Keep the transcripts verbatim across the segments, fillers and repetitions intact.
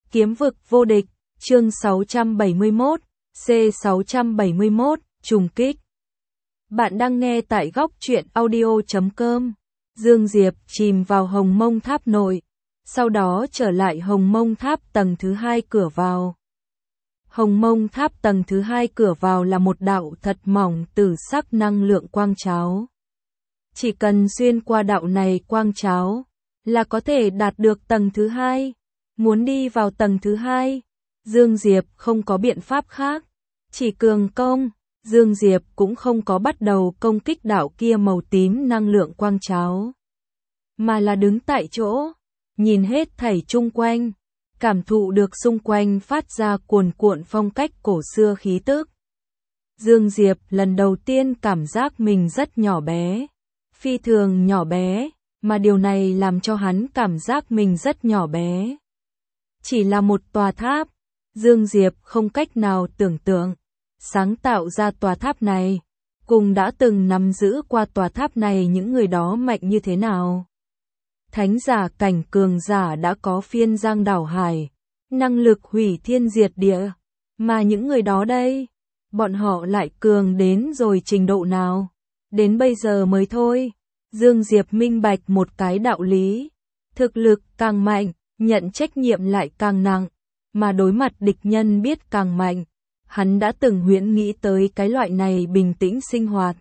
Kiếm vực vô địch, chương sáu trăm bảy mươi mốt, C sáu trăm bảy mươi mốt, trùng kích. Bạn đang nghe tại góc truyện audio chấm com. Dương Diệp chìm vào Hồng Mông Tháp nội, sau đó trở lại Hồng Mông Tháp tầng thứ hai cửa vào. Hồng Mông Tháp tầng thứ hai cửa vào là một đạo thật mỏng tử sắc năng lượng quang cháo. Chỉ cần xuyên qua đạo này quang cháo là có thể đạt được tầng thứ hai. Muốn đi vào tầng thứ hai, Dương Diệp không có biện pháp khác, chỉ cường công. Dương Diệp cũng không có bắt đầu công kích đạo kia màu tím năng lượng quang cháo, mà là đứng tại chỗ, nhìn hết thảy chung quanh, cảm thụ được xung quanh phát ra cuồn cuộn phong cách cổ xưa khí tức. Dương Diệp lần đầu tiên cảm giác mình rất nhỏ bé, phi thường nhỏ bé, mà điều này làm cho hắn cảm giác mình rất nhỏ bé. Chỉ là một tòa tháp, Dương Diệp không cách nào tưởng tượng sáng tạo ra tòa tháp này, cùng đã từng nắm giữ qua tòa tháp này những người đó mạnh như thế nào. Thánh giả cảnh cường giả đã có phiên giang đảo hải, năng lực hủy thiên diệt địa, mà những người đó đây, bọn họ lại cường đến rồi trình độ nào? Đến bây giờ mới thôi. Dương Diệp minh bạch một cái đạo lý, thực lực càng mạnh, nhận trách nhiệm lại càng nặng, mà đối mặt địch nhân biết càng mạnh. Hắn đã từng huyễn nghĩ tới cái loại này bình tĩnh sinh hoạt.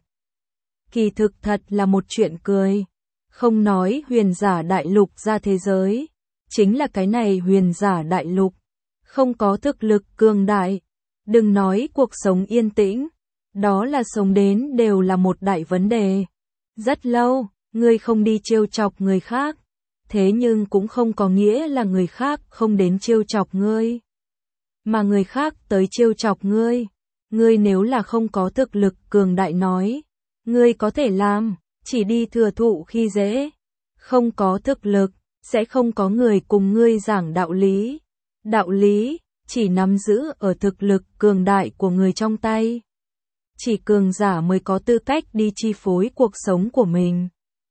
Kỳ thực thật là một chuyện cười. Không nói huyền giả đại lục ra thế giới, chính là cái này huyền giả đại lục, không có thực lực cường đại. Đừng nói cuộc sống yên tĩnh, đó là sống đến đều là một đại vấn đề. Rất lâu, ngươi không đi trêu chọc người khác, thế nhưng cũng không có nghĩa là người khác không đến trêu chọc ngươi. Mà người khác tới trêu chọc ngươi, ngươi nếu là không có thực lực cường đại nói, ngươi có thể làm, chỉ đi thừa thụ khi dễ. Không có thực lực, sẽ không có người cùng ngươi giảng đạo lý. Đạo lý, chỉ nắm giữ ở thực lực cường đại của người trong tay. Chỉ cường giả mới có tư cách đi chi phối cuộc sống của mình.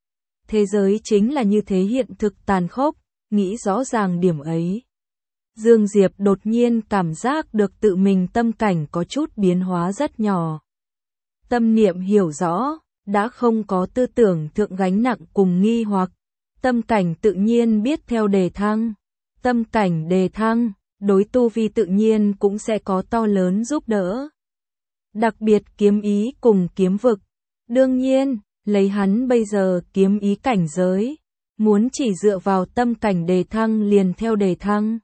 Thế giới chính là như thế hiện thực tàn khốc, nghĩ rõ ràng điểm ấy. Dương Diệp đột nhiên cảm giác được tự mình tâm cảnh có chút biến hóa rất nhỏ. Tâm niệm hiểu rõ, đã không có tư tưởng thượng gánh nặng cùng nghi hoặc. Tâm cảnh tự nhiên biết theo đề thăng. Tâm cảnh đề thăng, đối tu vi tự nhiên cũng sẽ có to lớn giúp đỡ. Đặc biệt kiếm ý cùng kiếm vực. Đương nhiên, lấy hắn bây giờ kiếm ý cảnh giới, muốn chỉ dựa vào tâm cảnh đề thăng liền theo đề thăng,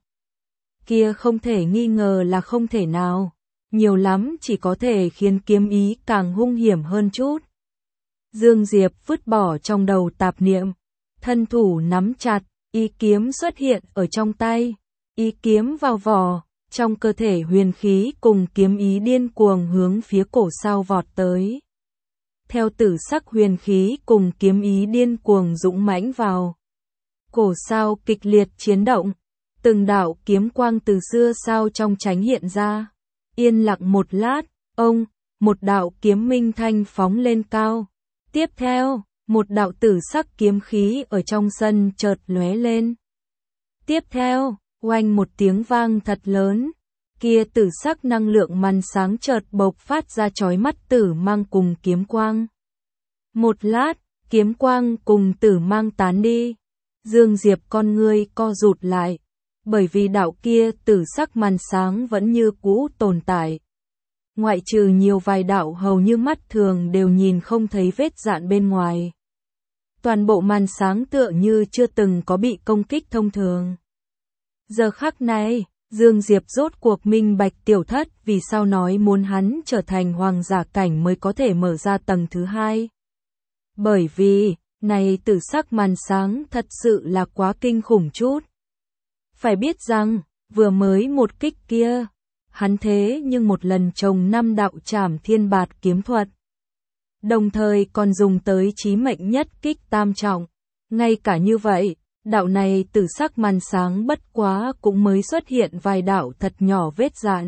kia không thể nghi ngờ là không thể nào, nhiều lắm chỉ có thể khiến kiếm ý càng hung hiểm hơn chút. Dương Diệp vứt bỏ trong đầu tạp niệm, thân thủ nắm chặt, ý kiếm xuất hiện ở trong tay, ý kiếm vào vỏ, trong cơ thể huyền khí cùng kiếm ý điên cuồng hướng phía cổ sao vọt tới. Theo tử sắc huyền khí cùng kiếm ý điên cuồng dũng mãnh vào, cổ sao kịch liệt chiến động. Từng đạo kiếm quang từ xưa sao trong tránh hiện ra. Yên lặng một lát, ông, một đạo kiếm minh thanh phóng lên cao. Tiếp theo, một đạo tử sắc kiếm khí ở trong sân chợt lóe lên. Tiếp theo, oanh một tiếng vang thật lớn. Kia tử sắc năng lượng màn sáng chợt bộc phát ra chói mắt tử mang cùng kiếm quang. Một lát, kiếm quang cùng tử mang tán đi. Dương Diệp con ngươi co rụt lại. Bởi vì đạo kia tử sắc màn sáng vẫn như cũ tồn tại. Ngoại trừ nhiều vài đạo hầu như mắt thường đều nhìn không thấy vết dạn bên ngoài. Toàn bộ màn sáng tựa như chưa từng có bị công kích thông thường. Giờ khắc này, Dương Diệp rốt cuộc minh bạch Tiểu Thất vì sao nói muốn hắn trở thành hoàng giả cảnh mới có thể mở ra tầng thứ hai. Bởi vì, này tử sắc màn sáng thật sự là quá kinh khủng chút. Phải biết rằng, vừa mới một kích kia, hắn thế nhưng một lần trồng năm đạo trảm thiên bạt kiếm thuật. Đồng thời còn dùng tới chí mệnh nhất kích tam trọng. Ngay cả như vậy, đạo này tử sắc màn sáng bất quá cũng mới xuất hiện vài đạo thật nhỏ vết dạn.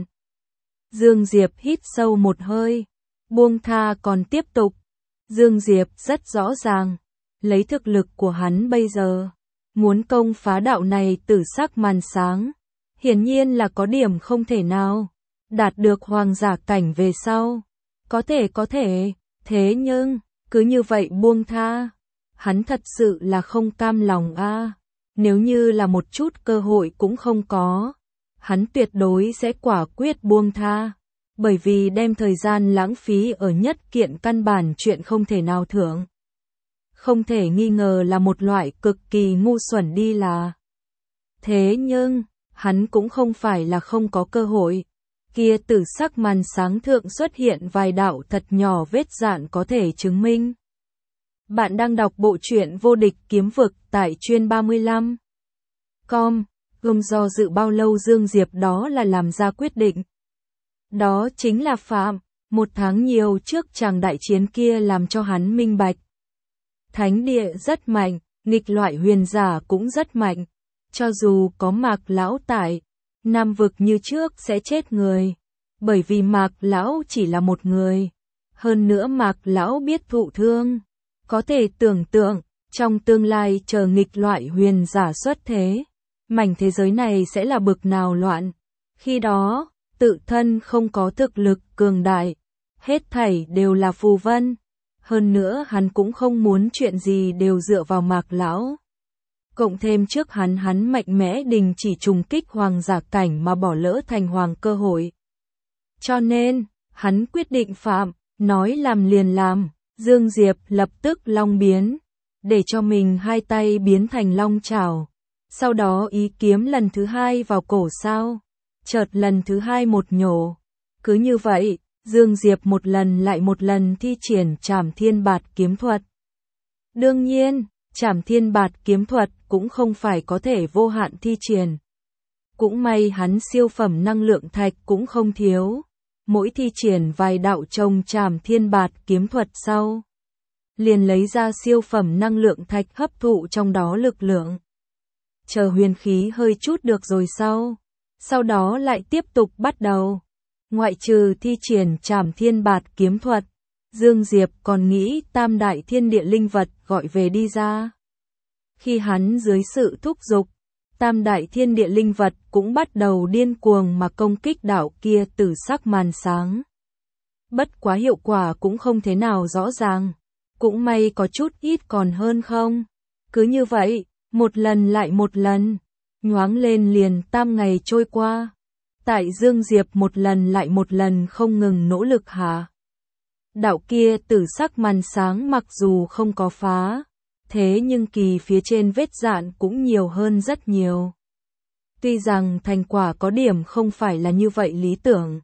Dương Diệp hít sâu một hơi, buông tha còn tiếp tục. Dương Diệp rất rõ ràng, lấy thực lực của hắn bây giờ, muốn công phá đạo này tử sắc màn sáng, Hiển nhiên là có điểm không thể nào đạt được hoàng giả cảnh về sau. Có thể có thể, thế nhưng, cứ như vậy buông tha. Hắn thật sự là không cam lòng a. À. Nếu như là một chút cơ hội cũng không có, hắn tuyệt đối sẽ quả quyết buông tha. Bởi vì đem thời gian lãng phí ở nhất kiện căn bản chuyện không thể nào thưởng. Không thể nghi ngờ là một loại cực kỳ ngu xuẩn đi là. Thế nhưng, hắn cũng không phải là không có cơ hội. Kia tử sắc màn sáng thượng xuất hiện vài đạo thật nhỏ vết dạn có thể chứng minh. Bạn đang đọc bộ truyện Vô địch kiếm vực tại chuyên ba mươi lăm. Com, gồm do dự bao lâu Dương Diệp đó là làm ra quyết định. Đó chính là phạm, một tháng nhiều trước chàng đại chiến kia làm cho hắn minh bạch. Thánh địa rất mạnh, nghịch loại huyền giả cũng rất mạnh. Cho dù có Mạc Lão tại, Nam vực như trước sẽ chết người. Bởi vì Mạc Lão chỉ là một người. Hơn nữa Mạc Lão biết thụ thương. Có thể tưởng tượng, trong tương lai chờ nghịch loại huyền giả xuất thế, mảnh thế giới này sẽ là bực nào loạn. Khi đó, tự thân không có thực lực cường đại, hết thảy đều là phù vân. Hơn nữa hắn cũng không muốn chuyện gì đều dựa vào Mạc Lão. Cộng thêm trước hắn hắn mạnh mẽ đình chỉ trùng kích hoàng giả cảnh mà bỏ lỡ thành hoàng cơ hội. Cho nên, hắn quyết định phạm, nói làm liền làm. Dương Diệp lập tức long biến, để cho mình hai tay biến thành long chảo. Sau đó ý kiếm lần thứ hai vào cổ sao, chợt lần thứ hai một nhổ. Cứ như vậy, Dương Diệp một lần lại một lần thi triển Trảm Thiên Bạt kiếm thuật. Đương nhiên, Trảm Thiên Bạt kiếm thuật cũng không phải có thể vô hạn thi triển. Cũng may hắn siêu phẩm năng lượng thạch cũng không thiếu. Mỗi thi triển vài đạo trồng Trảm Thiên Bạt kiếm thuật sau, liền lấy ra siêu phẩm năng lượng thạch hấp thụ trong đó lực lượng. Chờ huyền khí hơi chút được rồi sau, sau đó lại tiếp tục bắt đầu. Ngoại trừ thi triển Trảm Thiên Bạt kiếm thuật, Dương Diệp còn nghĩ tam đại thiên địa linh vật gọi về đi ra. Khi hắn dưới sự thúc giục, tam đại thiên địa linh vật cũng bắt đầu điên cuồng mà công kích đạo kia tử sắc màn sáng. Bất quá hiệu quả cũng không thế nào rõ ràng. Cũng may có chút ít còn hơn không. Cứ như vậy, một lần lại một lần, nhoáng lên liền tam ngày trôi qua. Tại Dương Diệp một lần lại một lần không ngừng nỗ lực hạ. Đạo kia tử sắc màn sáng mặc dù không có phá, thế nhưng kỳ phía trên vết dạn cũng nhiều hơn rất nhiều. Tuy rằng thành quả có điểm không phải là như vậy lý tưởng.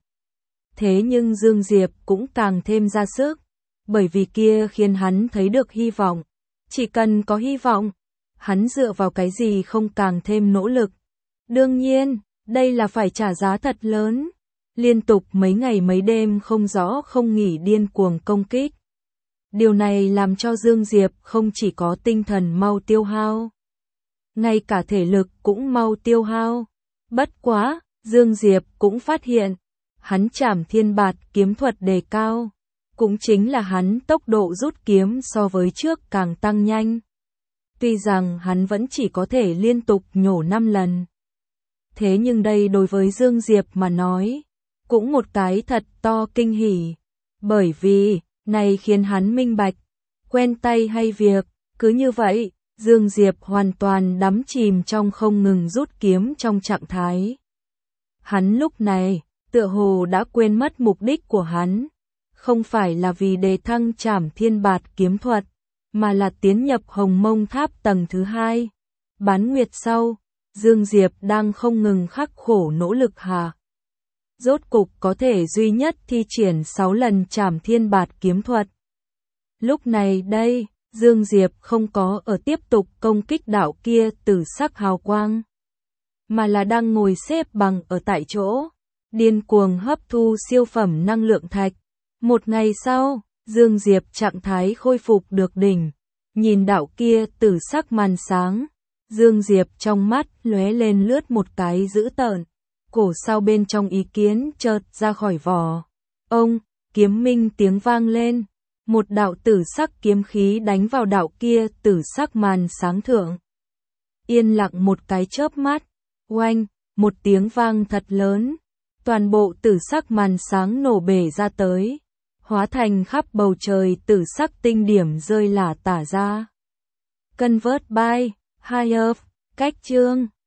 Thế nhưng Dương Diệp cũng càng thêm ra sức. Bởi vì kia khiến hắn thấy được hy vọng. Chỉ cần có hy vọng, hắn dựa vào cái gì không càng thêm nỗ lực. Đương nhiên, đây là phải trả giá thật lớn. Liên tục mấy ngày mấy đêm không rõ không nghỉ điên cuồng công kích. Điều này làm cho Dương Diệp không chỉ có tinh thần mau tiêu hao, ngay cả thể lực cũng mau tiêu hao. Bất quá, Dương Diệp cũng phát hiện, hắn Trảm Thiên Bạt kiếm thuật đề cao, cũng chính là hắn tốc độ rút kiếm so với trước càng tăng nhanh. Tuy rằng hắn vẫn chỉ có thể liên tục nhổ năm lần. Thế nhưng đây đối với Dương Diệp mà nói, cũng một cái thật to kinh hỉ. Bởi vì, này khiến hắn minh bạch, quen tay hay việc, cứ như vậy, Dương Diệp hoàn toàn đắm chìm trong không ngừng rút kiếm trong trạng thái. Hắn lúc này, tựa hồ đã quên mất mục đích của hắn, không phải là vì đề thăng Trảm Thiên Bạt kiếm thuật, mà là tiến nhập Hồng Mông Tháp tầng thứ hai. Bán nguyệt sau, Dương Diệp đang không ngừng khắc khổ nỗ lực hạ. Rốt cục có thể duy nhất thi triển sáu lần Trảm Thiên Bạt kiếm thuật. Lúc này đây, Dương Diệp không có ở tiếp tục công kích đạo kia tử sắc hào quang, mà là đang ngồi xếp bằng ở tại chỗ, điên cuồng hấp thu siêu phẩm năng lượng thạch. Một ngày sau, Dương Diệp trạng thái khôi phục được đỉnh, nhìn đạo kia tử sắc màn sáng, Dương Diệp trong mắt lóe lên lướt một cái dữ tợn, cổ sau bên trong ý kiến chợt ra khỏi vỏ. Ông, kiếm minh tiếng vang lên, một đạo tử sắc kiếm khí đánh vào đạo kia tử sắc màn sáng thượng. Yên lặng một cái chớp mắt, oanh, một tiếng vang thật lớn, toàn bộ tử sắc màn sáng nổ bể ra tới, hóa thành khắp bầu trời tử sắc tinh điểm rơi lả tả ra. Convert by Hive, cách chương